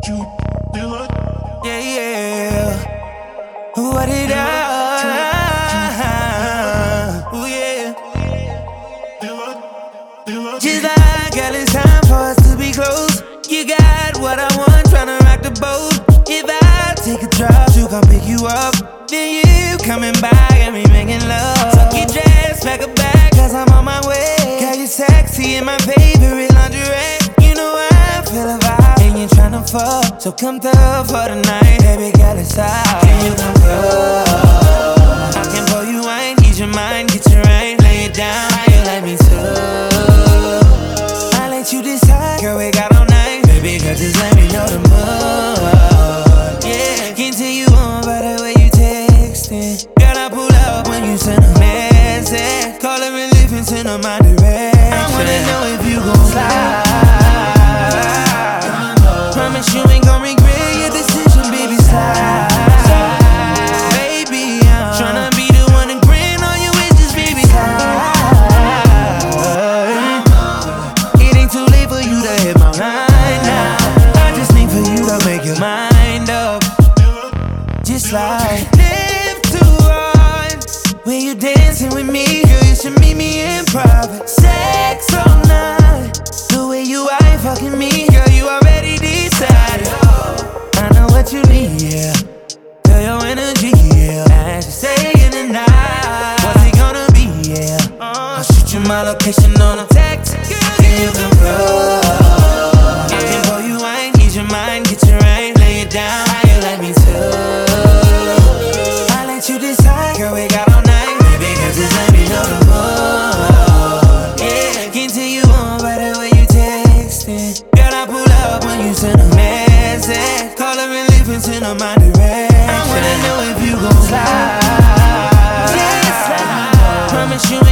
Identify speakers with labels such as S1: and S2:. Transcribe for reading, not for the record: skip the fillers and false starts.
S1: Yeah, yeah. What did I? Ooh, yeah. Just like, girl, it's time for us to be close. You got what I want, tryna rock the boat. If I take a drop to come pick you up, then you coming by, got me making love. So get dressed, pack a bag, cause I'm on my way. Got you sexy in my favorite lingerie. You know I feel a vibe, and you tryna fuck. So come through for the night, baby girl, it's out. Can you come through? I can pour you wine, ease your mind, get you right, lay it down. How you like me too? I let you decide, girl, we got all night. Baby girl, just let me know the mood. Yeah, can't tell you on by the way you texting. Girl, I pull up when you send a message. Call it relief and send on my direction. I wanna know if you gon' slide. Promise you ain't gon' regret your decision, baby, slide. Baby, I'm tryna be the one to grant all your wishes, baby, slide. It ain't too late for you to hit my line now. I just need for you to make your mind up. Just like live to run. When you dancing with me, girl, you should meet me in private. Sex all night. The way you ain't fucking me, girl, you already decided. I know what you need, yeah. Feel your energy, yeah. As you say in the night, what's it gonna be, yeah. I'll shoot you my location on a text. Can you come through? I can pour you wine, ease your mind, get you right, lay it down. How you like me too? I let you decide, girl, we got all night. Baby, girl, just let me know the mood. Yeah, can't tell you on by the way you texting. Girl, I pull up when you send a message. Call it relief and send on my direction. I wanna know if you gon' slide. Yeah, slide. Promise you